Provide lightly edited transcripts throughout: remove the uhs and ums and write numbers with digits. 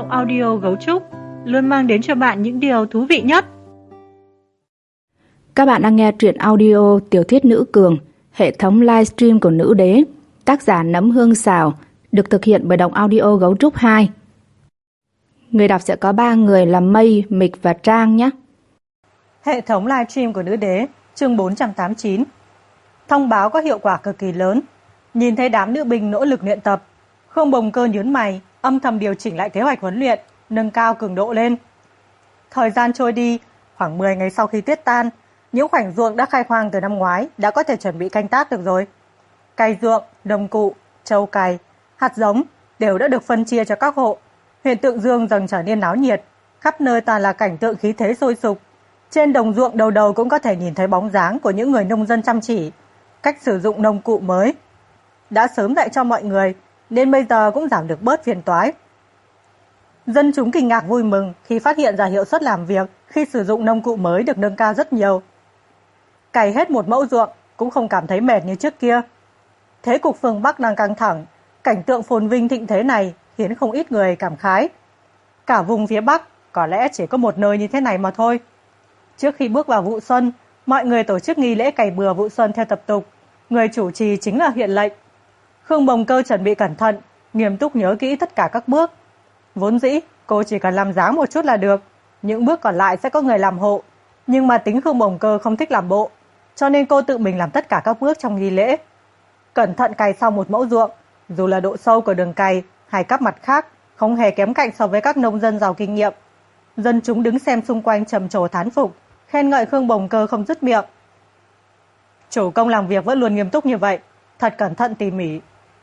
Động Audio Gấu Trúc luôn mang đến cho bạn những điều thú vị nhất. Các bạn đang nghe truyện audio tiểu thuyết Nữ Cường, hệ thống livestream của Nữ Đế, tác giả Nấm Hương Xào, được thực hiện bởi Động Audio Gấu Trúc 2. Người đọc sẽ có 3 người là Mây, Mịch và Trang nhé. Hệ thống livestream của Nữ Đế, chương 489. Thông báo có hiệu quả cực kỳ lớn. Nhìn thấy đám nữ binh nỗ lực luyện tập, Khương Bồng Cơ nhướng mày, âm thầm điều chỉnh lại kế hoạch huấn luyện, nâng cao cường độ lên. Thời gian trôi đi, khoảng 10 ngày sau khi tuyết tan, những khoảnh ruộng đã khai hoang từ năm ngoái đã có thể chuẩn bị canh tác được rồi. Cày ruộng, đồng cụ, trâu cày, hạt giống đều đã được phân chia cho các hộ. Huyện Tượng Dương dần trở nên náo nhiệt, khắp nơi toàn là cảnh tượng khí thế sôi sục. Trên đồng ruộng đầu đầu cũng có thể nhìn thấy bóng dáng của những người nông dân chăm chỉ, cách sử dụng nông cụ mới. Đã sớm dạy cho mọi người, nên bây giờ cũng giảm được bớt phiền toái. Dân chúng kinh ngạc vui mừng khi phát hiện ra hiệu suất làm việc khi sử dụng nông cụ mới được nâng cao rất nhiều. Cày hết một mẫu ruộng cũng không cảm thấy mệt như trước kia. Thế cục phương Bắc đang căng thẳng, cảnh tượng phồn vinh thịnh thế này khiến không ít người cảm khái. Cả vùng phía Bắc có lẽ chỉ có một nơi như thế này mà thôi. Trước khi bước vào vụ xuân, mọi người tổ chức nghi lễ cày bừa vụ xuân theo tập tục. Người chủ trì chính là Huyện Lệnh. Khương Bồng Cơ chuẩn bị cẩn thận, nghiêm túc nhớ kỹ tất cả các bước. Vốn dĩ, cô chỉ cần làm dáng một chút là được. Những bước còn lại sẽ có người làm hộ. Nhưng mà tính Khương Bồng Cơ không thích làm bộ, cho nên cô tự mình làm tất cả các bước trong nghi lễ. Cẩn thận cày xong một mẫu ruộng, dù là độ sâu của đường cày hay các mặt khác, không hề kém cạnh so với các nông dân giàu kinh nghiệm. Dân chúng đứng xem xung quanh trầm trồ thán phục, khen ngợi Khương Bồng Cơ không dứt miệng. Chủ công làm việc vẫn luôn nghiêm túc như vậy, thật cẩn thận tỉ mỉ.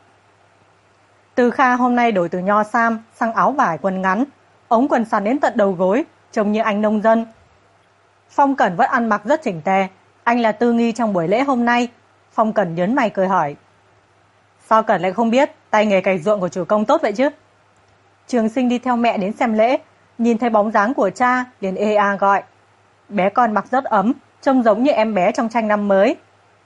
Từ Kha hôm nay đổi từ nho sam sang áo vải quần ngắn, ống quần sắn đến tận đầu gối, trông như anh nông dân. Phong Cẩn vẫn ăn mặc rất chỉnh tề, anh là tư nghi trong buổi lễ hôm nay. Phong Cẩn nhớn mày cười hỏi: Sao Cẩn lại không biết tay nghề cày ruộng của chủ công tốt vậy chứ? Trường Sinh đi theo mẹ đến xem lễ, nhìn thấy bóng dáng của cha liền ê a gọi. Bé con mặc rất ấm, trông giống như em bé trong tranh năm mới.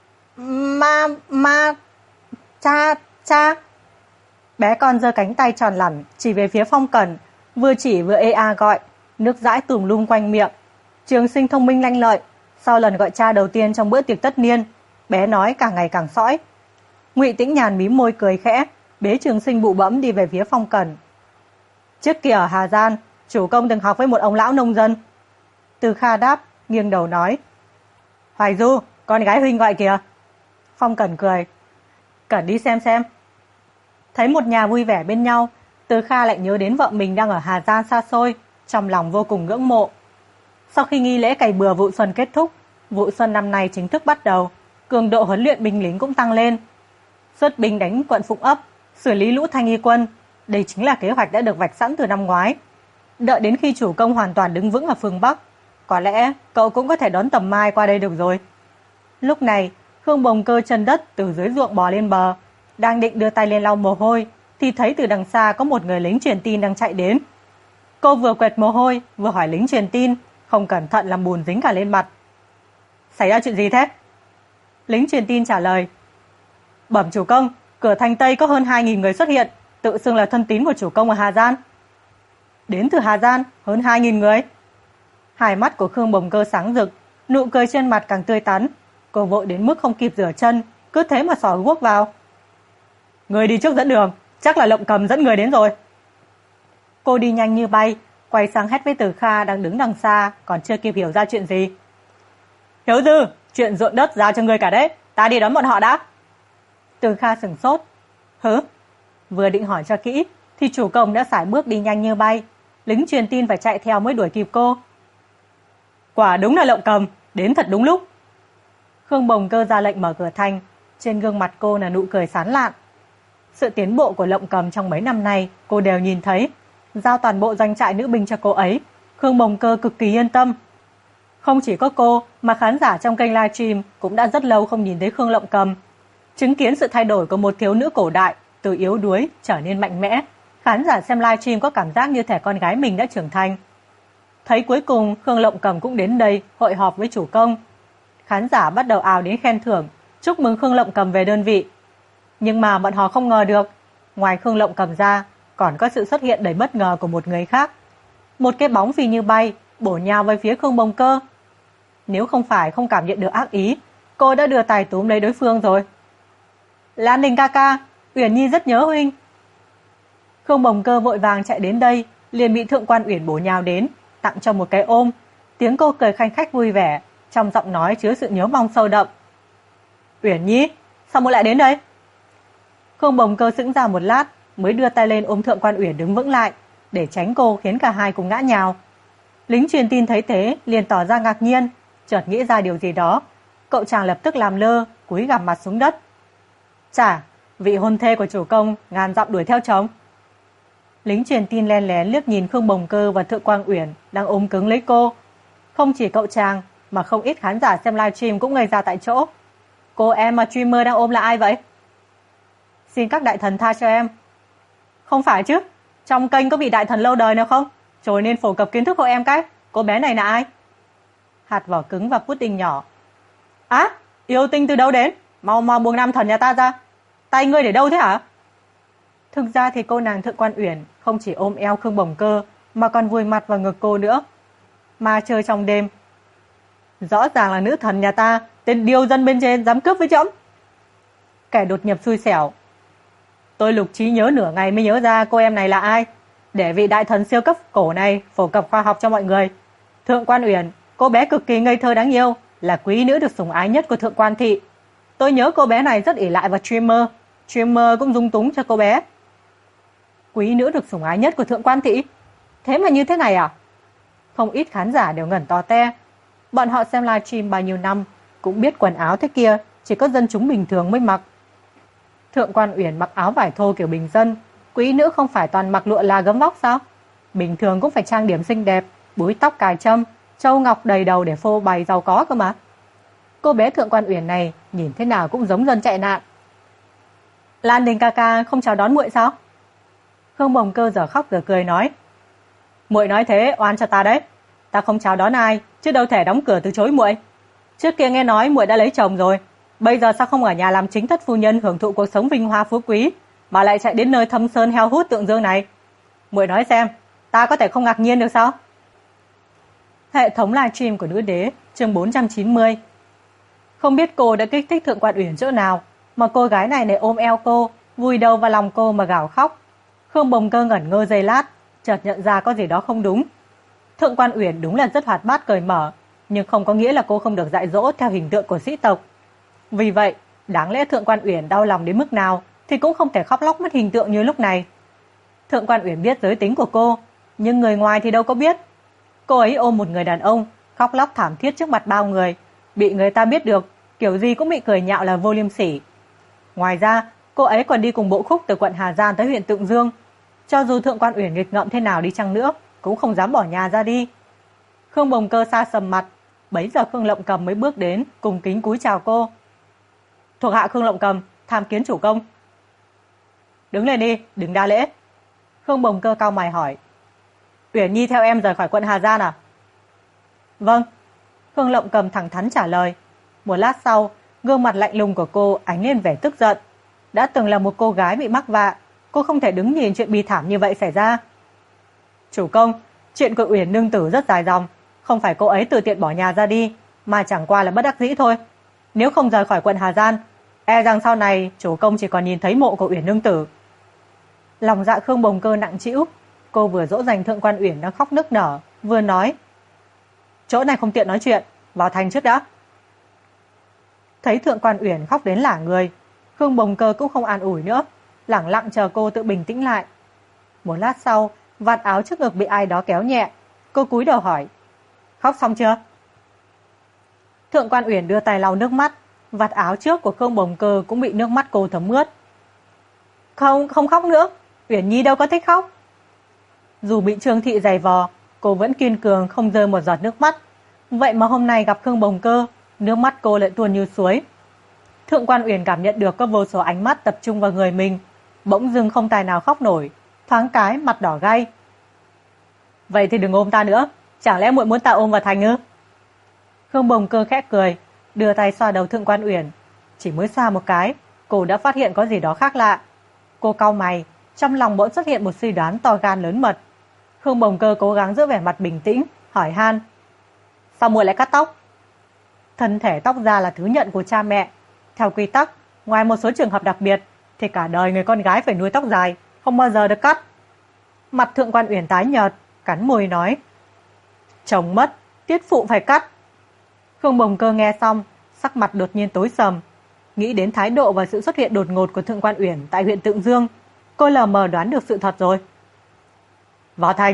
Cha. Bé con giơ cánh tay tròn lẳn chỉ về phía Phong Cẩn, vừa chỉ vừa ê a gọi, nước dãi tùm lum quanh miệng. Trường Sinh thông minh lanh lợi, sau lần gọi cha đầu tiên trong bữa tiệc tất niên, bé nói càng ngày càng sõi. Ngụy Tĩnh Nhàn mím môi cười khẽ, bế Trường Sinh bụ bẫm đi về phía Phong Cẩn. Trước kia ở Hà Giang, chủ công từng học với một ông lão nông dân. Từ Kha đáp, nghiêng đầu nói: Hoài Du, con gái huynh gọi kìa. Phong Cẩn cười: Cẩn đi xem. Thấy một nhà vui vẻ bên nhau, Từ Kha lại nhớ đến vợ mình đang ở Hà Giang xa xôi, trong lòng vô cùng ngưỡng mộ. Sau khi nghi lễ cày bừa vụ xuân kết thúc, vụ xuân năm nay chính thức bắt đầu, cường độ huấn luyện binh lính cũng tăng lên. Xuất binh đánh quận Phụng Ấp, xử lý lũ thanh y quân, đây chính là kế hoạch đã được vạch sẵn từ năm ngoái. Đợi đến khi chủ công hoàn toàn đứng vững ở phương Bắc, có lẽ cậu cũng có thể đón tầm mai qua đây được rồi. Lúc này, Khương Bồng Cơ chân đất từ dưới ruộng bò lên bờ, đang định đưa tay lên lau mồ hôi, thì thấy từ đằng xa có một người lính truyền tin đang chạy đến. Cô vừa quệt mồ hôi, vừa hỏi lính truyền tin, không cẩn thận làm bùn dính cả lên mặt. Xảy ra chuyện gì thế? Lính truyền tin trả lời: Bẩm chủ công, cửa thành Tây có hơn 2.000 người xuất hiện, tự xưng là thân tín của chủ công ở Hà Giang. Đến từ Hà Giang, hơn 2.000 người. Hai mắt của Khương Bồng Cơ sáng rực, nụ cười trên mặt càng tươi tắn. Cô vội đến mức không kịp rửa chân, cứ thế mà xỏ guốc vào. Người đi trước dẫn đường, chắc là Lộng Cầm dẫn người đến rồi. Cô đi nhanh như bay, quay sang hét với Từ Kha đang đứng đằng xa, còn chưa kịp hiểu ra chuyện gì. Hiếu Dư, chuyện ruộng đất giao cho người cả đấy, ta đi đón bọn họ đã. Từ Kha sửng sốt. Hứ? Vừa định hỏi cho kỹ, thì chủ công đã sải bước đi nhanh như bay. Lính truyền tin phải chạy theo mới đuổi kịp cô. Quả đúng là Lộng Cầm, đến thật đúng lúc. Khương Bồng Cơ ra lệnh mở cửa thành, trên gương mặt cô là nụ cười sán lạn. Sự tiến bộ của Lộng Cầm trong mấy năm nay cô đều nhìn thấy. Giao toàn bộ doanh trại nữ binh cho cô ấy, Khương Bồng Cơ cực kỳ yên tâm. Không chỉ có cô mà khán giả trong kênh livestream cũng đã rất lâu không nhìn thấy Khương Lộng Cầm. Chứng kiến sự thay đổi của một thiếu nữ cổ đại từ yếu đuối trở nên mạnh mẽ, khán giả xem livestream có cảm giác như thể con gái mình đã trưởng thành. Thấy cuối cùng Khương Lộng Cầm cũng đến đây hội họp với chủ công. Khán giả bắt đầu ào đến khen thưởng, chúc mừng Khương Lộng Cầm về đơn vị. Nhưng mà bọn họ không ngờ được, ngoài Khương Lộng Cầm ra, còn có sự xuất hiện đầy bất ngờ của một người khác. Một cái bóng phi như bay, bổ nhào về phía Khương Bồng Cơ. Nếu không phải không cảm nhận được ác ý, cô đã đưa tay túm lấy đối phương rồi. Lan Đình ca ca, Uyển Nhi rất nhớ huynh. Khương Bồng Cơ vội vàng chạy đến đây, liền bị Thượng quan Uyển bổ nhào đến, tặng cho một cái ôm. Tiếng cô cười khanh khách vui vẻ, trong giọng nói chứa sự nhớ mong sâu đậm. Uyển Nhi, sao muội lại đến đây? Khương Bồng Cơ sững ra một lát, mới đưa tay lên ôm Thượng quan Uyển đứng vững lại, để tránh cô khiến cả hai cùng ngã nhào. Lính truyền tin thấy thế, liền tỏ ra ngạc nhiên, chợt nghĩ ra điều gì đó. Cậu chàng lập tức làm lơ, cúi gằm mặt xuống đất. Chà, vị hôn thê của chủ công ngàn dặm đuổi theo chồng. Lính truyền tin len lén liếc nhìn Khương Bồng Cơ và Thượng quan Uyển đang ôm cứng lấy cô. Không chỉ cậu chàng, mà không ít khán giả xem livestream cũng ngây ra tại chỗ. Cô em mà streamer đang ôm là ai vậy? Xin các đại thần tha cho em. Không phải chứ, trong kênh có vị đại thần lâu đời nào không? Rồi nên phổ cập kiến thức hộ em cái. Cô bé này là ai? Hạt vỏ cứng và pudding nhỏ. Á, yêu tinh từ đâu đến? Mau mau buông nam thần nhà ta ra. Tay ngươi để đâu thế hả? Thực ra thì cô nàng Thượng quan Uyển không chỉ ôm eo Khương Bồng Cơ, mà còn vùi mặt vào ngực cô nữa. Mà chơi trong đêm. Rõ ràng là nữ thần nhà ta, tên điêu dân bên trên dám cướp với trẫm. Kẻ đột nhập xui xẻo. Tôi lục trí nhớ nửa ngày mới nhớ ra cô em này là ai. Để vị đại thần siêu cấp cổ này phổ cập khoa học cho mọi người. Thượng quan Uyển, cô bé cực kỳ ngây thơ đáng yêu, là quý nữ được sủng ái nhất của Thượng quan thị. Tôi nhớ cô bé này rất ỷ lại vào streamer. Streamer cũng dung túng cho cô bé. Quý nữ được sủng ái nhất của Thượng quan thị? Thế mà như thế này à? Không ít khán giả đều ngẩn to te. Bọn họ xem livestream bao nhiêu năm, cũng biết quần áo thế kia chỉ có dân chúng bình thường mới mặc. Thượng quan Uyển mặc áo vải thô kiểu bình dân, quý nữ không phải toàn mặc lụa là gấm vóc sao? Bình thường cũng phải trang điểm xinh đẹp, búi tóc cài trâm, châu ngọc đầy đầu để phô bày giàu có cơ mà. Cô bé Thượng quan Uyển này nhìn thế nào cũng giống dân chạy nạn. Lan Đình ca ca không chào đón muội sao? Khương Bồng Cơ giờ khóc giờ cười nói. Muội nói thế oan cho ta đấy. Ta không chào đón ai, chứ đâu thể đóng cửa từ chối muội. Trước kia nghe nói muội đã lấy chồng rồi, bây giờ sao không ở nhà làm chính thất phu nhân hưởng thụ cuộc sống vinh hoa phú quý, mà lại chạy đến nơi thâm sơn heo hút tượng dương này? Muội nói xem, ta có thể không ngạc nhiên được sao? Hệ thống livestream của Nữ Đế, chương 490. Không biết cô đã kích thích Thượng quan Uyển chỗ nào, mà cô gái này lại ôm eo cô, vùi đầu vào lòng cô mà gào khóc. Khương Bồng Cơ ngẩn ngơ giây lát, chợt nhận ra có gì đó không đúng. Thượng quan Uyển đúng là rất hoạt bát cởi mở, nhưng không có nghĩa là cô không được dạy dỗ theo hình tượng của sĩ tộc. Vì vậy, đáng lẽ Thượng quan Uyển đau lòng đến mức nào thì cũng không thể khóc lóc mất hình tượng như lúc này. Thượng quan Uyển biết giới tính của cô, nhưng người ngoài thì đâu có biết. Cô ấy ôm một người đàn ông, khóc lóc thảm thiết trước mặt bao người, bị người ta biết được, kiểu gì cũng bị cười nhạo là vô liêm sỉ. Ngoài ra, cô ấy còn đi cùng bộ khúc từ quận Hà Giang tới huyện Tượng Dương. Cho dù Thượng quan Uyển nghịch ngợm thế nào đi chăng nữa, cũng không dám bỏ nhà ra đi. Khương Bồng Cơ xa sầm mặt, bấy giờ Khương Lộng Cầm mới bước đến, cùng kính cúi chào cô. Thuộc hạ Khương Lộng Cầm, tham kiến chủ công. Đứng lên đi, đừng đa lễ. Khương Bồng Cơ cau mày hỏi. Uyển Nhi theo em rời khỏi quận Hà Giang à? Vâng. Khương Lộng Cầm thẳng thắn trả lời. Một lát sau, gương mặt lạnh lùng của cô ánh lên vẻ tức giận. Đã từng là một cô gái bị mắc vạ, cô không thể đứng nhìn chuyện bi thảm như vậy xảy ra. Chủ công, chuyện của Uyển nương tử rất dài dòng, không phải cô ấy tự tiện bỏ nhà ra đi, mà chẳng qua là bất đắc dĩ thôi. Nếu không rời khỏi quận Hà Giang, e rằng sau này chủ công chỉ còn nhìn thấy mộ của Uyển nương tử. Lòng dạ Khương Bồng Cơ nặng trĩu, cô vừa dỗ dành Thượng quan Uyển đang khóc nức nở, vừa nói: chỗ này không tiện nói chuyện, vào thành trước đã. Thấy Thượng quan Uyển khóc đến lả người, Khương Bồng Cơ cũng không an ủi nữa, lẳng lặng chờ cô tự bình tĩnh lại. Một lát sau, vạt áo trước ngực bị ai đó kéo nhẹ, cô cúi đầu hỏi: khóc xong chưa? Thượng quan Uyển đưa tay lau nước mắt, vạt áo trước của Khương Bồng Cơ cũng bị nước mắt cô thấm ướt. Không khóc nữa, Uyển Nhi đâu có thích khóc. Dù bị Trương thị giày vò, cô vẫn kiên cường không rơi một giọt nước mắt. Vậy mà hôm nay gặp Khương Bồng Cơ, nước mắt cô lại tuôn như suối. Thượng quan Uyển cảm nhận được có vô số ánh mắt tập trung vào người mình, bỗng dưng không tài nào khóc nổi, thoáng cái mặt đỏ gay. Vậy thì đừng ôm ta nữa, chẳng lẽ muội muốn ta ôm vào thành ư? Khương Bồng Cơ khẽ cười, đưa tay xoa đầu Thượng quan Uyển. Chỉ mới xoa một cái, cô đã phát hiện có gì đó khác lạ. Cô cau mày, Trong lòng bỗng xuất hiện một suy đoán to gan lớn mật. Khương Bồng Cơ cố gắng giữ vẻ mặt bình tĩnh, hỏi han: sao muội lại cắt tóc? Thân thể tóc da là thứ nhận của cha mẹ. Theo quy tắc, ngoài một số trường hợp đặc biệt, thì cả đời người con gái phải nuôi tóc dài, không bao giờ được cắt. Mặt Thượng Quan Uyển tái nhợt, cắn môi nói: chồng mất, tiết phụ phải cắt. Khương Bồng Cơ nghe xong, sắc mặt đột nhiên tối sầm. Nghĩ đến thái độ và sự xuất hiện đột ngột của Thượng Quan Uyển tại huyện Tượng Dương, cô lờ mờ đoán được sự thật rồi. Vào thành.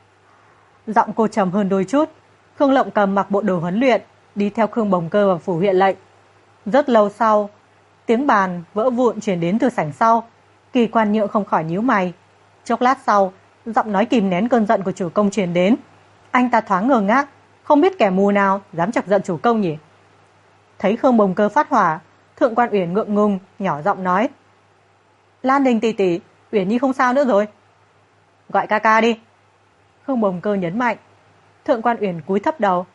Giọng cô trầm hơn đôi chút. Khương Lộng Cầm mặc bộ đồ huấn luyện, đi theo Khương Bồng Cơ vào phủ huyện lệnh. Rất lâu sau, tiếng bàn vỡ vụn truyền đến từ sảnh sau. Kỳ Quan Nhượng không khỏi nhíu mày. Chốc lát sau, giọng nói kìm nén cơn giận của chủ công truyền đến. Anh ta thoáng ngơ ngác, không biết kẻ mù nào dám chọc giận chủ công nhỉ. Thấy Khương Bồng Cơ phát hỏa, Thượng Quan Uyển ngượng ngùng, nhỏ giọng nói: Lan Đình tỷ tỷ, Uyển Nhi không sao nữa rồi. Gọi ca ca đi. Khương Bồng Cơ nhấn mạnh. Thượng Quan Uyển cúi thấp đầu.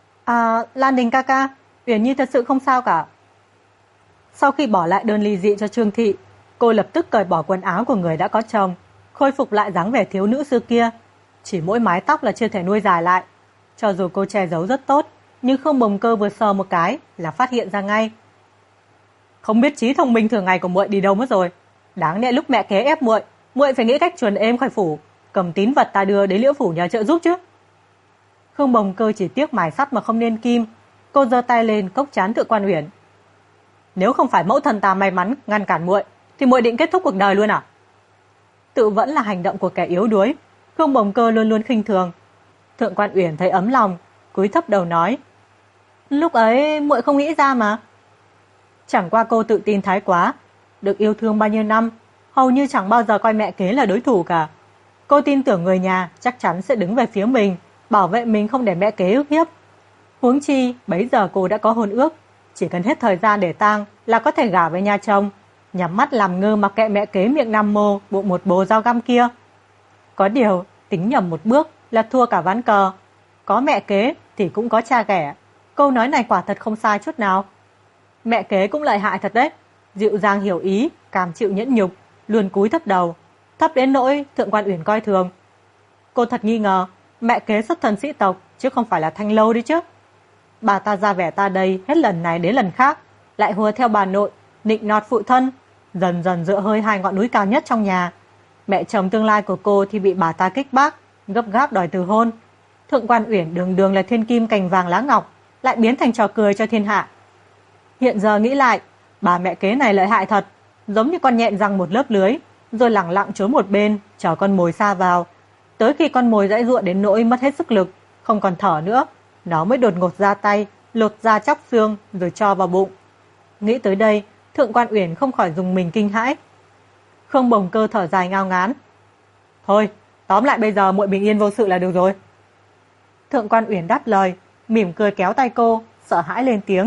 Lan Đình ca ca, Uyển Nhi thật sự không sao cả. Sau khi bỏ lại đơn ly dị cho Trương Thị, cô lập tức cởi bỏ quần áo của người đã có chồng, khôi phục lại dáng vẻ thiếu nữ xưa kia. Chỉ mỗi mái tóc là chưa thể nuôi dài lại. Cho dù cô che giấu rất tốt, nhưng Khương Bồng Cơ vừa sờ một cái là phát hiện ra ngay. Không biết trí thông minh thường ngày của muội đi đâu mất rồi. Đáng lẽ lúc mẹ kế ép muội phải nghĩ cách chuồn êm khỏi phủ, cầm tín vật ta đưa đến Liễu phủ nhờ trợ giúp chứ. Khương Bồng Cơ chỉ tiếc mài sắt mà không nên kim. Cô giơ tay lên cốc trán Thượng Quan Uyển. Nếu không phải mẫu thần ta may mắn ngăn cản muội, thì muội định kết thúc cuộc đời luôn à? Tự vẫn là hành động của kẻ yếu đuối. Khương Bồng Cơ luôn luôn khinh thường. Thượng Quan Uyển thấy ấm lòng, cúi thấp đầu nói: lúc ấy muội không nghĩ ra mà. Chẳng qua cô tự tin thái quá. Được yêu thương bao nhiêu năm, hầu như chẳng bao giờ coi mẹ kế là đối thủ cả. Cô tin tưởng người nhà chắc chắn sẽ đứng về phía mình, bảo vệ mình không để mẹ kế ức hiếp. Huống chi bấy giờ cô đã có hôn ước, chỉ cần hết thời gian để tang là có thể gả với nhà chồng, nhắm mắt làm ngơ mặc kệ mẹ kế miệng nam mô bụng một bồ dao găm kia. Có điều tính nhầm một bước là thua cả ván cờ. Có mẹ kế thì cũng có cha ghẻ. Câu nói này quả thật không sai chút nào. Mẹ kế cũng lợi hại thật đấy, dịu dàng hiểu ý, cam chịu nhẫn nhục, luôn cúi thấp đầu, thấp đến nỗi Thượng Quan Uyển coi thường. Cô thật nghi ngờ mẹ kế xuất thân sĩ tộc chứ không phải là Thanh Lâu đấy chứ. Bà ta ra vẻ ta đây hết lần này đến lần khác, lại hùa theo bà nội, nịnh nọt phụ thân, dần dần dựa hơi hai ngọn núi cao nhất trong nhà. Mẹ chồng tương lai của cô thì bị bà ta kích bác, gấp gáp đòi từ hôn. Thượng Quan Uyển đường đường là thiên kim cành vàng lá ngọc, lại biến thành trò cười cho thiên hạ. Hiện giờ nghĩ lại, bà mẹ kế này lợi hại thật, giống như con nhện răng một lớp lưới, rồi lẳng lặng trốn một bên, chờ con mồi sa vào. Tới khi con mồi giãy giụa đến nỗi mất hết sức lực, không còn thở nữa, nó mới đột ngột ra tay, lột da chóc xương rồi cho vào bụng. Nghĩ tới đây, Thượng Quan Uyển không khỏi dùng mình kinh hãi. Khương Bồng Cơ thở dài ngao ngán. Thôi, tóm lại bây giờ muội bình yên vô sự là được rồi. Thượng Quan Uyển đáp lời, mỉm cười kéo tay cô, sợ hãi lên tiếng.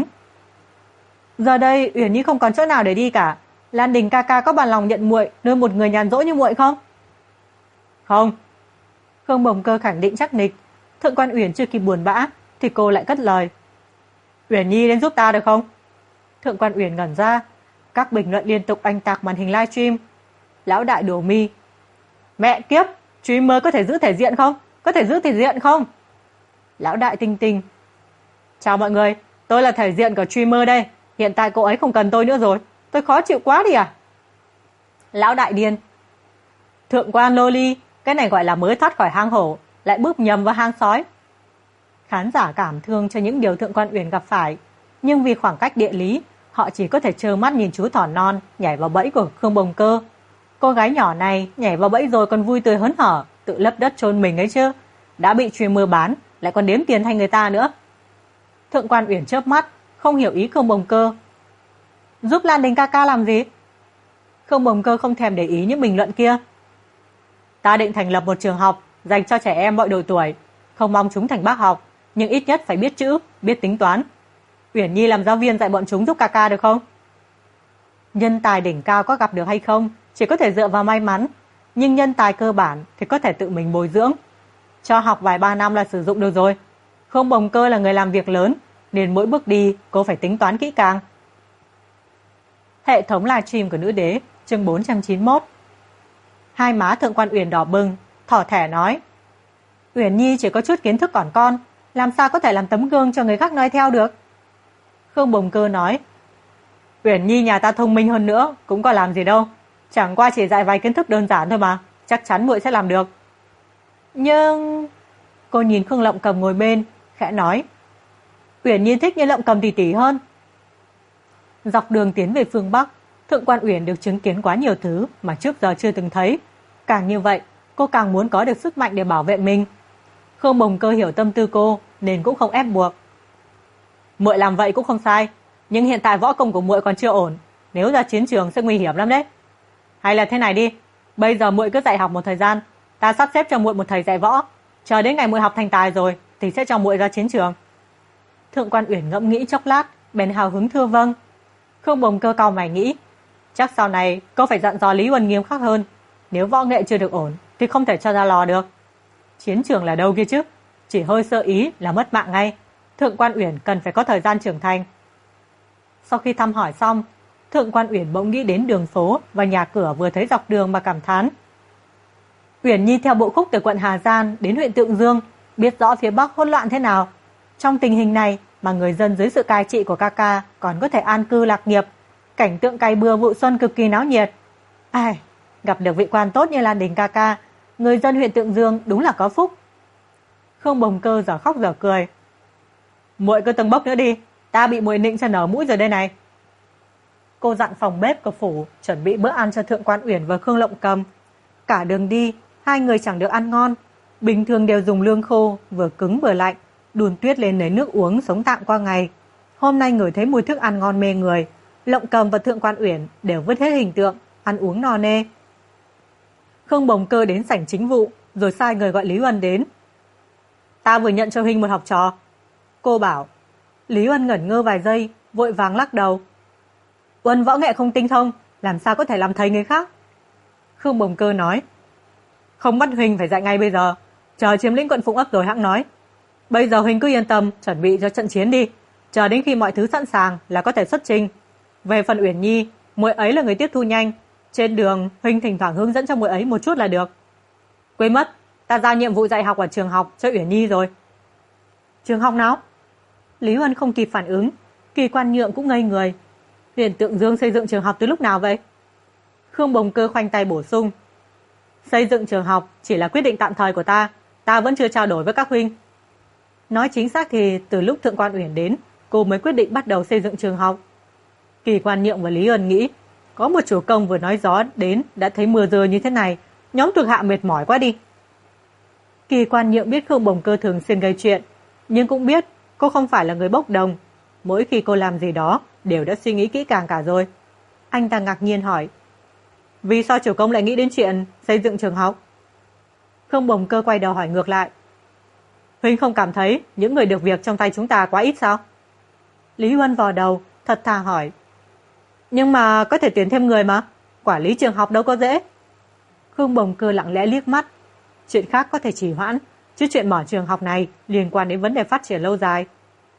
Giờ đây Uyển Nhi không còn chỗ nào để đi cả. Lan Đình ca ca có bằng lòng nhận muội nuôi một người nhàn rỗi như muội không? Không. Khương Bồng Cơ khẳng định chắc nịch. Thượng Quan Uyển chưa kịp buồn bã thì cô lại cất lời. Uyển Nhi đến giúp ta được không? Thượng Quan Uyển ngẩn ra. Các bình luận liên tục oanh tạc màn hình livestream. Lão đại đổ mi. Mẹ kiếp, streamer có thể giữ thể diện không? Có thể giữ thể diện không? Lão đại tinh tinh. Chào mọi người, tôi là thể diện của streamer đây. Hiện tại cô ấy không cần tôi nữa rồi. Tôi khó chịu quá đi à? Lão đại điên. Thượng Quan Loli, cái này gọi là mới thoát khỏi hang hổ, lại bước nhầm vào hang sói. Khán giả cảm thương cho những điều Thượng Quan Uyển gặp phải, nhưng vì khoảng cách địa lý, họ chỉ có thể trơ mắt nhìn chú thỏ non nhảy vào bẫy của Khương Bồng Cơ. Cô gái nhỏ này nhảy vào bẫy rồi còn vui tươi hớn hở, tự lấp đất chôn mình ấy chứ. Đã bị streamer bán, lại còn đếm tiền thay người ta nữa. Thượng Quan Uyển chớp mắt, không hiểu ý Khương Bồng Cơ. Giúp Lan Đình ca ca làm gì? Khương Bồng Cơ không thèm để ý những bình luận kia. Ta định thành lập một trường học dành cho trẻ em mọi độ tuổi, không mong chúng thành bác học, nhưng ít nhất phải biết chữ, biết tính toán. Uyển Nhi làm giáo viên dạy bọn chúng giúp ca ca được không? Nhân tài đỉnh cao có gặp được hay không chỉ có thể dựa vào may mắn, nhưng nhân tài cơ bản thì có thể tự mình bồi dưỡng. Cho học vài ba năm là sử dụng được rồi. Khương Bồng Cơ là người làm việc lớn, nên mỗi bước đi cô phải tính toán kỹ càng. Hệ thống livestream của Nữ Đế, chương 491. Hai má Thượng quan Uyển đỏ bừng, thỏ thẻ nói: Uyển Nhi chỉ có chút kiến thức còn con, làm sao có thể làm tấm gương cho người khác noi theo được. Khương Bồng Cơ nói: Uyển Nhi nhà ta thông minh hơn nữa, cũng có làm gì đâu, chẳng qua chỉ dạy vài kiến thức đơn giản thôi mà, chắc chắn muội sẽ làm được. Nhưng cô nhìn Khương Lộng Cầm ngồi bên, khẽ nói: Uyển Nhi thích như Lộng Cầm tỷ tỷ hơn. Dọc đường tiến về phương Bắc, Thượng quan Uyển được chứng kiến quá nhiều thứ mà trước giờ chưa từng thấy. Càng như vậy, cô càng muốn có được sức mạnh để bảo vệ mình. Khương Bồng Cơ hiểu tâm tư cô nên cũng không ép buộc. Muội làm vậy cũng không sai, nhưng hiện tại võ công của muội còn chưa ổn, nếu ra chiến trường sẽ nguy hiểm lắm đấy. Hay là thế này đi, bây giờ muội cứ dạy học một thời gian, ta sắp xếp cho muội một thầy dạy võ, chờ đến ngày muội học thành tài rồi thì sẽ cho muội ra chiến trường. Thượng quan Uyển ngẫm nghĩ chốc lát, bèn hào hứng thưa vâng. Khương Bồng Cơ cau mày nghĩ, chắc sau này cô phải dặn dò Lý Uân nghiêm khắc hơn, nếu võ nghệ chưa được ổn thì không thể cho ra lò được. Chiến trường là đâu kia chứ, chỉ hơi sơ ý là mất mạng ngay. Thượng quan Uyển cần phải có thời gian trưởng thành. Sau khi thăm hỏi xong, Thượng quan Uyển bỗng nghĩ đến đường phố và nhà cửa vừa thấy dọc đường mà cảm thán. Uyển Nhi theo bộ khúc từ quận Hà Giang đến huyện Tượng Dương, biết rõ phía Bắc hỗn loạn thế nào. Trong tình hình này mà người dân dưới sự cai trị của ca ca còn có thể an cư lạc nghiệp, cảnh tượng cày bừa vụ xuân cực kỳ náo nhiệt. Ai, gặp được vị quan tốt như Lan Đình ca ca, người dân huyện Tượng Dương đúng là có phúc. Khương Bồng Cơ giờ khóc giờ cười. Muội cứ từng bốc nữa đi, ta bị muội nịnh cho nở mũi rồi đây này. Cô dặn phòng bếp của phủ chuẩn bị bữa ăn cho Thượng quan Uyển và Khương Lộng Cầm. Cả đường đi, hai người chẳng được ăn ngon, bình thường đều dùng lương khô, vừa cứng vừa lạnh, đun tuyết lên lấy nước uống sống tạm qua ngày. Hôm nay ngửi thấy mùi thức ăn ngon mê người, Lộng Cầm và Thượng quan Uyển đều vứt hết hình tượng, ăn uống no nê. Khương Bồng Cơ đến sảnh chính vụ, rồi sai người gọi Lý Uân đến. Ta vừa nhận cho huynh một học trò. Cô bảo. Lý Uân ngẩn ngơ vài giây, vội vàng lắc đầu. Uân võ nghệ không tinh thông, làm sao có thể làm thầy người khác? Khương Bồng Cơ nói. Không bắt huynh phải dạy ngay bây giờ, chờ chiếm lĩnh quận Phụng Ấp rồi hãng nói. Bây giờ huynh cứ yên tâm, chuẩn bị cho trận chiến đi, chờ đến khi mọi thứ sẵn sàng là có thể xuất trình. Về phần Uyển Nhi, muội ấy là người tiếp thu nhanh, trên đường huynh thỉnh thoảng hướng dẫn cho muội ấy một chút là được. Quên mất, ta giao nhiệm vụ dạy học ở trường học cho Uyển Nhi rồi. Trường học nào? Lý Uân không kịp phản ứng, Kỳ Quan Nhượng cũng ngây người. Huyện Tượng Dương xây dựng trường học từ lúc nào vậy? Khương Bồng Cơ khoanh tay bổ sung. Xây dựng trường học chỉ là quyết định tạm thời của ta vẫn chưa trao đổi với các huynh. Nói chính xác thì từ lúc Thượng quan Uyển đến, cô mới quyết định bắt đầu xây dựng trường học. Kỳ Quan Nhượng và Lý Uân nghĩ, có một chủ công vừa nói gió đến đã thấy mưa rơi như thế này, nhóm thuộc hạ mệt mỏi quá đi. Kỳ Quan Nhượng biết Khương Bồng Cơ thường xuyên gây chuyện, nhưng cũng biết cô không phải là người bốc đồng. Mỗi khi cô làm gì đó đều đã suy nghĩ kỹ càng cả rồi. Anh ta ngạc nhiên hỏi, vì sao chủ công lại nghĩ đến chuyện xây dựng trường học? Khương Bồng Cơ quay đầu hỏi ngược lại, huynh không cảm thấy những người được việc trong tay chúng ta quá ít sao? Lý Uân vò đầu, thật thà hỏi, nhưng mà có thể tuyển thêm người mà, quản lý trường học đâu có dễ. Khương Bồng Cơ lặng lẽ liếc mắt, chuyện khác có thể trì hoãn, chứ chuyện mở trường học này liên quan đến vấn đề phát triển lâu dài.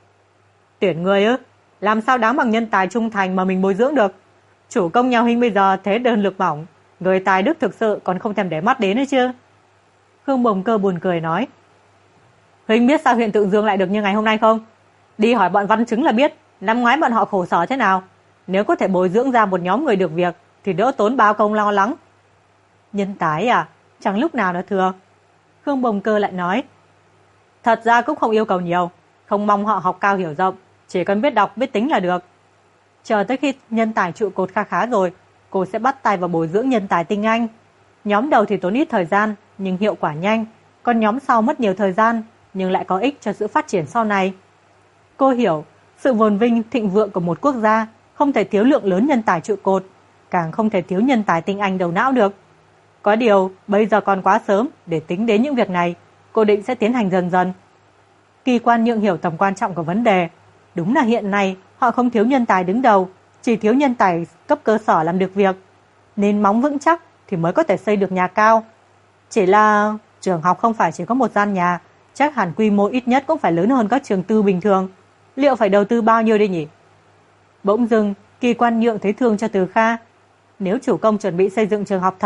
Tuyển người ư? Làm sao đáng bằng nhân tài trung thành mà mình bồi dưỡng được? Chủ công nhà huynh bây giờ thế đơn lực mỏng, người tài đức thực sự còn không thèm để mắt đến nữa chứ. Khương Bồng Cơ buồn cười nói, huynh biết sao huyện Tượng Dương lại được như ngày hôm nay không? Đi hỏi bọn văn chứng là biết, năm ngoái bọn họ khổ sở thế nào. Nếu có thể bồi dưỡng ra một nhóm người được việc thì đỡ tốn bao công lo lắng. Nhân tài à? Chẳng lúc nào nó thừa. Khương Bồng Cơ lại nói, thật ra cũng không yêu cầu nhiều, không mong họ học cao hiểu rộng, chỉ cần biết đọc biết tính là được. Chờ tới khi nhân tài trụ cột khá khá rồi, cô sẽ bắt tay vào bồi dưỡng nhân tài tinh anh. Nhóm đầu thì tốn ít thời gian nhưng hiệu quả nhanh, còn nhóm sau mất nhiều thời gian nhưng lại có ích cho sự phát triển sau này. Cô hiểu, sự phồn vinh thịnh vượng của một quốc gia không thể thiếu lượng lớn nhân tài trụ cột, càng không thể thiếu nhân tài tinh anh đầu não được. Có điều, bây giờ còn quá sớm để tính đến những việc này, cô định sẽ tiến hành dần dần. Kỳ Quan Nhượng hiểu tầm quan trọng của vấn đề. Đúng là hiện nay họ không thiếu nhân tài đứng đầu, chỉ thiếu nhân tài cấp cơ sở làm được việc. Nên móng vững chắc thì mới có thể xây được nhà cao. Chỉ là trường học không phải chỉ có một gian nhà, chắc hẳn quy mô ít nhất cũng phải lớn hơn các trường tư bình thường. Liệu phải đầu tư bao nhiêu đây nhỉ? Bỗng dưng, Kỳ Quan Nhượng thấy thương cho Từ Kha. Nếu chủ công chuẩn bị xây dựng trường học thật,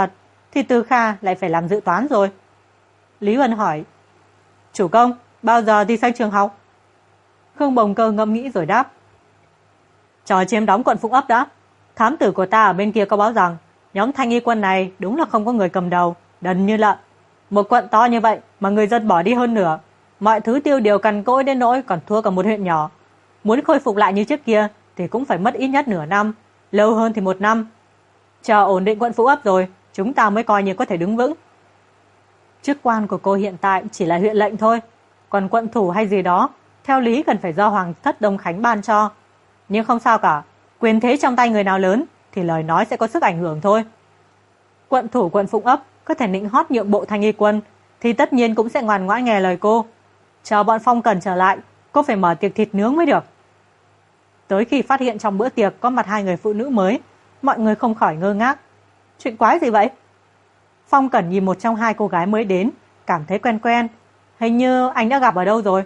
thì Từ Kha lại phải làm dự toán rồi. Lý Huân hỏi, chủ công, bao giờ thì xây trường học? Khương Bồng Cơ ngẫm nghĩ rồi đáp, chờ chiếm đóng quận Phụng Ấp đã. Thám tử của ta ở bên kia có báo rằng nhóm thanh y quân này đúng là không có người cầm đầu, đần như lợn. Một quận to như vậy mà người dân bỏ đi hơn nửa, mọi thứ tiêu điều cằn cỗi đến nỗi còn thua cả một huyện nhỏ. Muốn khôi phục lại như trước kia thì cũng phải mất ít nhất nửa năm, lâu hơn thì 1 năm. Chờ ổn định quận Phụng Ấp rồi, chúng ta mới coi như có thể đứng vững. Chức quan của cô hiện tại chỉ là huyện lệnh thôi, còn quận thủ hay gì đó, theo lý cần phải do Hoàng thất Đông Khánh ban cho. Nhưng không sao cả, quyền thế trong tay người nào lớn thì lời nói sẽ có sức ảnh hưởng thôi. Quận thủ quận Phụng Ấp có thể nịnh hót nhượng bộ thanh y quân thì tất nhiên cũng sẽ ngoan ngoãn nghe lời cô. Chờ bọn Phong Cần trở lại, cô phải mở tiệc thịt nướng mới được. Tới khi phát hiện trong bữa tiệc có mặt 2 người phụ nữ mới, mọi người không khỏi ngơ ngác. Chuyện quái gì vậy? Phong Cẩn nhìn một trong 2 cô gái mới đến, cảm thấy quen quen. Hình như anh đã gặp ở đâu rồi.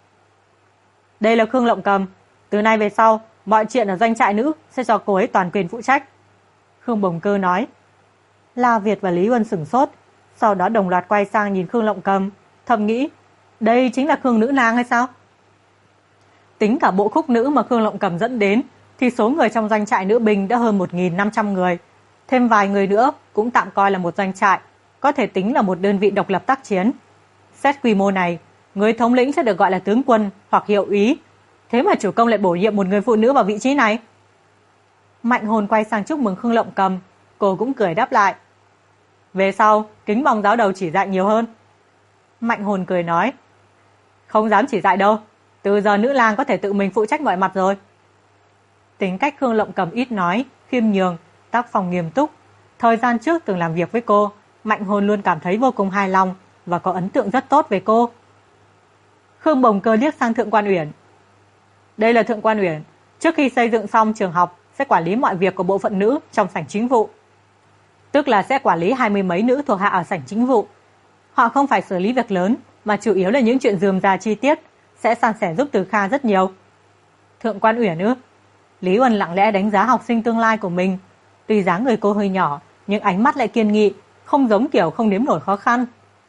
Đây là Khương Lộng Cầm. Từ nay về sau, mọi chuyện ở doanh trại nữ sẽ do cô ấy toàn quyền phụ trách. Khương Bồng Cơ nói. La Việt và Lý Huân sửng sốt, sau đó đồng loạt quay sang nhìn Khương Lộng Cầm, thầm nghĩ, đây chính là Khương nữ nang hay sao? Tính cả bộ khúc nữ mà Khương Lộng Cầm dẫn đến, thì số người trong doanh trại nữ binh đã hơn 1.500 người. Thêm vài người nữa cũng tạm coi là một doanh trại, có thể tính là một đơn vị độc lập tác chiến. Xét quy mô này, người thống lĩnh sẽ được gọi là tướng quân hoặc hiệu úy. Thế mà chủ công lại bổ nhiệm một người phụ nữ vào vị trí này. Mạnh Hồn quay sang chúc mừng Khương Lộng Cầm, cô cũng cười đáp lại. Về sau, kính mong giáo đầu chỉ dạy nhiều hơn. Mạnh Hồn cười nói, không dám chỉ dạy đâu, từ giờ nữ lang có thể tự mình phụ trách mọi mặt rồi. Tính cách Khương Lộng Cầm ít nói, khiêm nhường, tác phong nghiêm túc. Thời gian trước từng làm việc với cô, Mạnh Hồn luôn cảm thấy vô cùng hài lòng và có ấn tượng rất tốt về cô. Khương Bồng Cơ liếc sang Thượng Quan Uyển. Đây là Thượng Quan Uyển, trước khi xây dựng xong trường học sẽ quản lý mọi việc của bộ phận nữ trong sảnh chính vụ. Tức là sẽ quản lý 20 mấy nữ thuộc hạ ở sảnh chính vụ. Họ không phải xử lý việc lớn, mà chủ yếu là những chuyện rườm rà chi tiết, sẽ san sẻ giúp Từ Kha rất nhiều. Thượng Quan Uyển ư? Lý Uẩn lặng lẽ đánh giá học sinh tương lai của mình. Tuy dáng người cô hơi nhỏ, nhưng ánh mắt lại kiên nghị, không giống kiểu không nếm nổi khó khăn.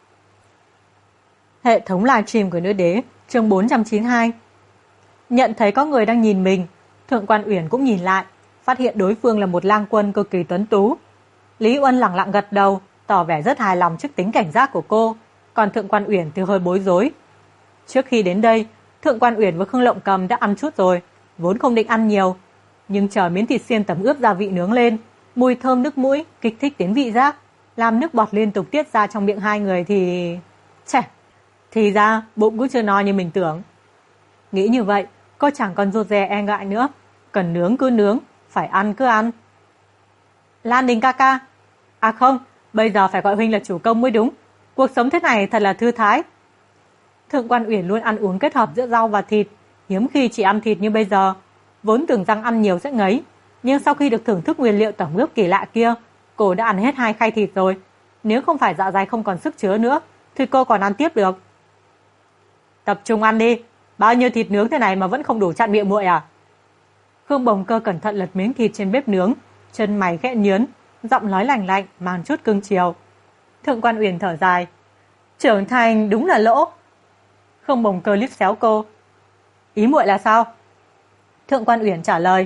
Hệ thống livestream của Nữ Đế, chương 492. Nhận thấy có người đang nhìn mình, Thượng Quan Uyển cũng nhìn lại, phát hiện đối phương là một lang quân cực kỳ tuấn tú. Lý Uẩn lặng lặng gật đầu, tỏ vẻ rất hài lòng trước tính cảnh giác của cô, còn Thượng Quan Uyển thì hơi bối rối. Trước khi đến đây, Thượng Quan Uyển và Khương Lộng Cầm đã ăn chút rồi, vốn không định ăn nhiều, nhưng chờ miếng thịt xiên tẩm ướp gia vị nướng lên, mùi thơm nước mũi kích thích đến vị giác, làm nước bọt liên tục tiết ra trong miệng hai người thì... thì ra bụng cũng chưa no như mình tưởng. Nghĩ như vậy, cô chẳng còn rụt rè e ngại nữa, cần nướng cứ nướng, phải ăn cứ ăn. Lan Đình ca ca. À không, bây giờ phải gọi huynh là chủ công mới đúng. Cuộc sống thế này thật là thư thái. Thượng Quan Uyển luôn ăn uống kết hợp giữa rau và thịt, hiếm khi chỉ ăn thịt như bây giờ. Vốn tưởng rằng ăn nhiều sẽ ngấy, nhưng sau khi được thưởng thức nguyên liệu tẩm ướp kỳ lạ kia, cô đã ăn hết 2 khay thịt rồi. Nếu không phải dạ dày không còn sức chứa nữa, thì cô còn ăn tiếp được. Tập trung ăn đi, bao nhiêu thịt nướng thế này mà vẫn không đủ chặn miệng muội à? Khương Bồng Cơ cẩn thận lật miếng thịt trên bếp nướng, chân mày khẽ nhướng, giọng nói lành lạnh mang chút cương chiều. Thượng Quan Uyển thở dài, trưởng thành đúng là lỗ. Khương Bồng Cơ liếc xéo cô, ý muội là sao? Thượng Quan Uyển trả lời,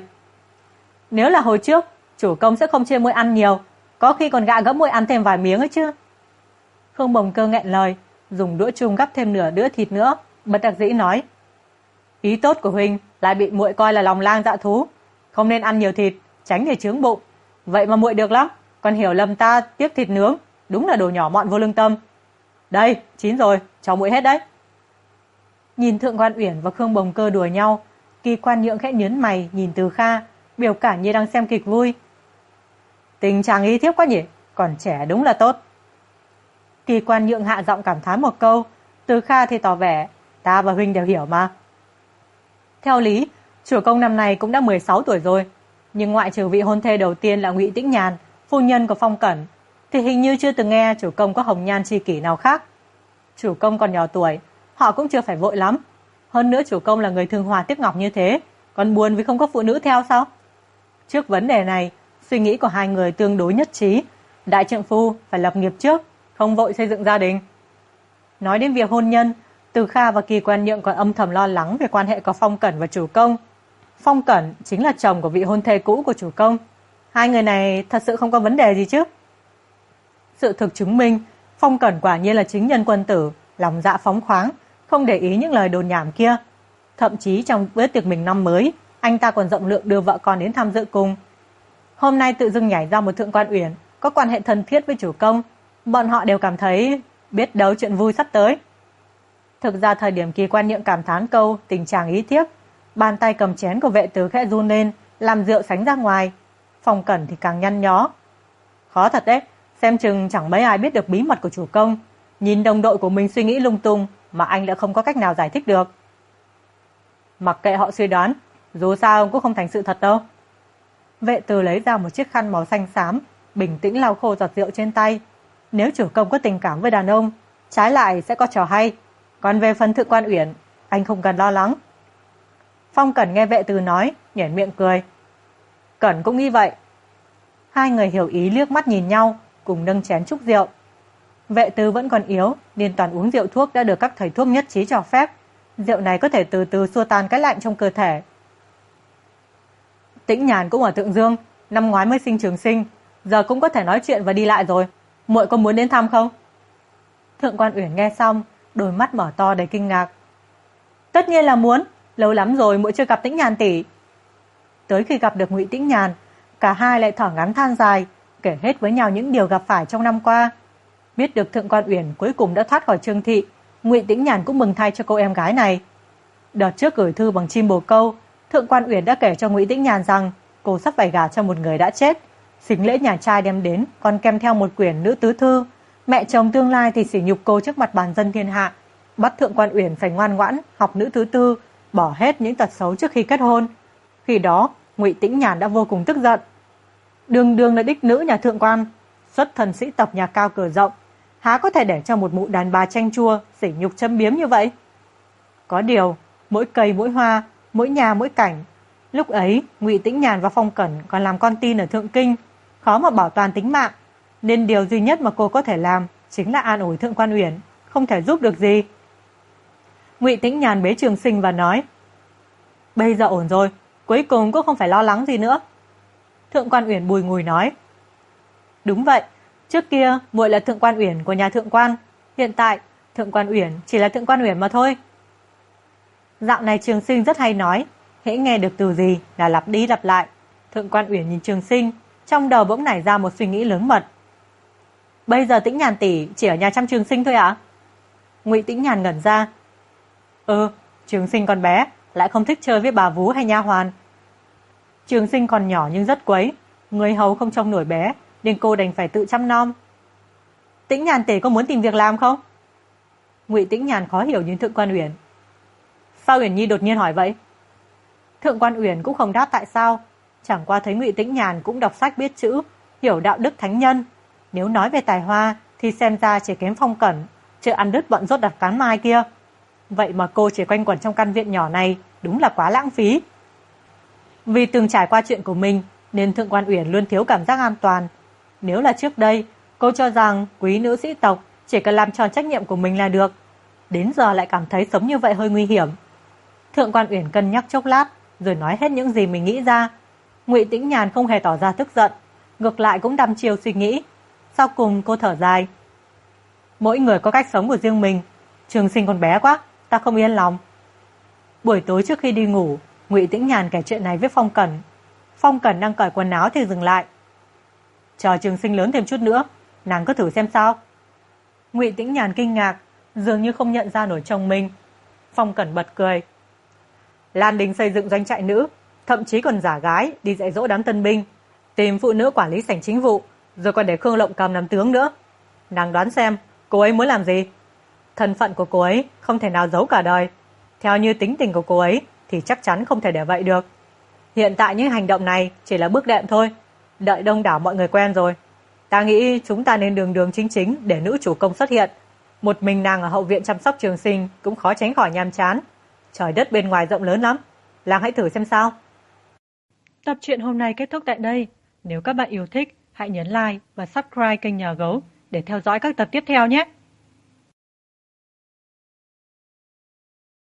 nếu là hồi trước, chủ công sẽ không chê muội ăn nhiều, có khi còn gạ gẫm muội ăn thêm vài miếng ấy chứ. Khương Bồng Cơ nghẹn lời, dùng đũa chung gắp thêm nửa đũa thịt nữa, bất đắc dĩ nói, ý tốt của huynh lại bị muội coi là lòng lang dạ thú, không nên ăn nhiều thịt, tránh để chướng bụng. Vậy mà muội được lắm, còn hiểu lầm ta tiếc thịt nướng, đúng là đồ nhỏ mọn vô lương tâm. Đây, chín rồi, cho muội hết đấy. Nhìn Thượng Quan Uyển và Khương Bồng Cơ đùa nhau, Kỳ Quan Nhượng khẽ nhướng mày nhìn Từ Kha, biểu cảm như đang xem kịch vui. Tình chàng ý thiếp quá nhỉ, còn trẻ đúng là tốt. Kỳ Quan Nhượng hạ giọng cảm thán một câu, Từ Kha thì tỏ vẻ, ta và huynh đều hiểu mà. Theo lý, chủ công năm nay cũng đã 16 tuổi rồi, nhưng ngoại trừ vị hôn thê đầu tiên là Ngụy Tĩnh Nhàn, phu nhân của Phong Cẩn, thì hình như chưa từng nghe chủ công có hồng nhan tri kỷ nào khác. Chủ công còn nhỏ tuổi, họ cũng chưa phải vội lắm. Hơn nữa chủ công là người thương hoa tiếc ngọc như thế, còn buồn vì không có phụ nữ theo sao? Trước vấn đề này, suy nghĩ của hai người tương đối nhất trí. Đại trượng phu phải lập nghiệp trước, không vội xây dựng gia đình. Nói đến việc hôn nhân, Từ Kha và Kỳ Quan Nhượng còn âm thầm lo lắng về quan hệ của Phong Cẩn và chủ công. Phong Cẩn chính là chồng của vị hôn thê cũ của chủ công. Hai người này thật sự không có vấn đề gì chứ? Sự thực chứng minh, Phong Cẩn quả nhiên là chính nhân quân tử, lòng dạ phóng khoáng, không để ý những lời đồn nhảm kia. Thậm chí trong bữa tiệc mừng năm mới, anh ta còn rộng lượng đưa vợ con đến tham dự cùng. Hôm nay tự dưng nhảy ra một Thượng Quan Uyển có quan hệ thân thiết với chủ công, bọn họ đều cảm thấy biết đâu chuyện vui sắp tới. Thực ra thời điểm Kỳ Quan Nhượng cảm thán câu tình chàng ý tiếc, bàn tay cầm chén của Vệ Tứ khẽ run lên, làm rượu sánh ra ngoài. Phong Cẩn thì càng nhăn nhó. Khó thật đấy, xem chừng chẳng mấy ai biết được bí mật của chủ công. Nhìn đồng đội của mình suy nghĩ lung tung mà anh đã không có cách nào giải thích được. Mặc kệ họ suy đoán, dù sao cũng không thành sự thật đâu. Vệ Từ lấy ra một chiếc khăn màu xanh xám, bình tĩnh lau khô giọt rượu trên tay. Nếu chủ công có tình cảm với đàn ông, trái lại sẽ có trò hay. Còn về phần Thượng Quan Uyển, anh không cần lo lắng. Phong Cẩn nghe Vệ Từ nói, nhếch miệng cười. Cẩn cũng nghĩ vậy. Hai người hiểu ý liếc mắt nhìn nhau, cùng nâng chén chúc rượu. Vệ Từ vẫn còn yếu, nên toàn uống rượu thuốc đã được các thầy thuốc nhất trí cho phép. Rượu này có thể từ từ xua tan cái lạnh trong cơ thể. Tĩnh Nhàn cũng ở Thượng Dương, năm ngoái mới sinh Trường Sinh, giờ cũng có thể nói chuyện và đi lại rồi. Muội có muốn đến thăm không? Thượng Quan Uyển nghe xong, đôi mắt mở to đầy kinh ngạc. Tất nhiên là muốn, lâu lắm rồi muội chưa gặp Tĩnh Nhàn tỷ. Tới khi gặp được Ngụy Tĩnh Nhàn, cả hai lại thở ngắn than dài, kể hết với nhau những điều gặp phải trong năm qua. Biết được Thượng Quan Uyển cuối cùng đã thoát khỏi Trương thị, Ngụy Tĩnh Nhàn cũng mừng thay cho cô em gái này. Đợt trước gửi thư bằng chim bồ câu, Thượng Quan Uyển đã kể cho Ngụy Tĩnh Nhàn rằng cô sắp phải gả cho một người đã chết. Sính lễ nhà trai đem đến còn kèm theo một quyển nữ tứ thư. Mẹ chồng tương lai thì sỉ nhục cô trước mặt bàn dân thiên hạ, bắt Thượng Quan Uyển phải ngoan ngoãn học nữ thứ tư, bỏ hết những tật xấu trước khi kết hôn. Khi đó, Ngụy Tĩnh Nhàn đã vô cùng tức giận. Đường đường là đích nữ nhà Thượng Quan, xuất thân sĩ tộc nhà cao cửa rộng, há có thể để cho một mụ đàn bà chanh chua sỉ nhục châm biếm như vậy? Có điều, mỗi cây mỗi hoa, mỗi nhà mỗi cảnh. Lúc ấy, Ngụy Tĩnh Nhàn và Phong Cẩn còn làm con tin ở Thượng Kinh, khó mà bảo toàn tính mạng, nên điều duy nhất mà cô có thể làm chính là an ủi Thượng Quan Uyển, không thể giúp được gì. Ngụy Tĩnh Nhàn bế Trường Sinh và nói: Bây giờ ổn rồi, cuối cùng cũng không phải lo lắng gì nữa. Thượng Quan Uyển bùi ngùi nói: Đúng vậy, trước kia muội là Thượng Quan Uyển của nhà Thượng Quan, hiện tại Thượng Quan Uyển chỉ là Thượng Quan Uyển mà thôi. Dạo này Trường Sinh rất hay nói, hễ nghe được từ gì là lặp đi lặp lại. Thượng Quan Uyển nhìn Trường Sinh, trong đầu bỗng nảy ra một suy nghĩ lớn mật. Bây giờ Tĩnh Nhàn tỷ chỉ ở nhà chăm Trường Sinh thôi ạ? Ngụy Tĩnh Nhàn ngẩn ra. Trường Sinh còn bé, lại không thích chơi với bà vú hay nha hoàn. Trường Sinh còn nhỏ nhưng rất quấy, người hầu không trông nổi bé, nên cô đành phải tự chăm nom. Tĩnh Nhàn tỷ có muốn tìm việc làm không? Ngụy Tĩnh Nhàn khó hiểu nhìn Thượng Quan Uyển. Sao Uyển Nhi đột nhiên hỏi vậy? Thượng Quan Uyển cũng không đáp tại sao, chẳng qua thấy Ngụy Tĩnh Nhàn cũng đọc sách biết chữ, hiểu đạo đức thánh nhân. Nếu nói về tài hoa thì xem ra chỉ kém Phong Cẩn, chưa ăn đứt bận rốt đặt cán mai kia. Vậy mà cô chỉ quanh quẩn trong căn viện nhỏ này, đúng là quá lãng phí. Vì từng trải qua chuyện của mình nên Thượng Quan Uyển luôn thiếu cảm giác an toàn. Nếu là trước đây, cô cho rằng quý nữ sĩ tộc chỉ cần làm tròn trách nhiệm của mình là được. Đến giờ lại cảm thấy sống như vậy hơi nguy hiểm. Thượng Quan Uyển cân nhắc chốc lát rồi nói hết những gì mình nghĩ ra. Ngụy Tĩnh Nhàn không hề tỏ ra tức giận, ngược lại cũng đăm chiêu suy nghĩ. Sau cùng cô thở dài. Mỗi người có cách sống của riêng mình, Trường Sinh còn bé quá, ta không yên lòng. Buổi tối trước khi đi ngủ, Ngụy Tĩnh Nhàn kể chuyện này với Phong Cẩn. Phong Cẩn đang cởi quần áo thì dừng lại. Chờ Trường Sinh lớn thêm chút nữa, nàng cứ thử xem sao. Ngụy Tĩnh Nhàn kinh ngạc, dường như không nhận ra nổi chồng mình. Phong Cẩn bật cười. Lan Đình xây dựng doanh trại nữ, thậm chí còn giả gái đi dạy dỗ đám tân binh, tìm phụ nữ quản lý sảnh chính vụ, rồi còn để Khương Lộng Cầm làm tướng nữa. Nàng đoán xem cô ấy muốn làm gì? Thân phận của cô ấy không thể nào giấu cả đời. Theo như tính tình của cô ấy thì chắc chắn không thể để vậy được. Hiện tại những hành động này chỉ là bước đệm thôi. Đợi đông đảo mọi người quen rồi, ta nghĩ chúng ta nên đường đường chính chính để nữ chủ công xuất hiện. Một mình nàng ở hậu viện chăm sóc Trường Sinh cũng khó tránh khỏi nhàm chán. Trời đất bên ngoài rộng lớn lắm, nàng hãy thử xem sao. Tập truyện hôm nay kết thúc tại đây. Nếu các bạn yêu thích, Hãy nhấn like và subscribe kênh Nhà Gấu để theo dõi các tập tiếp theo nhé!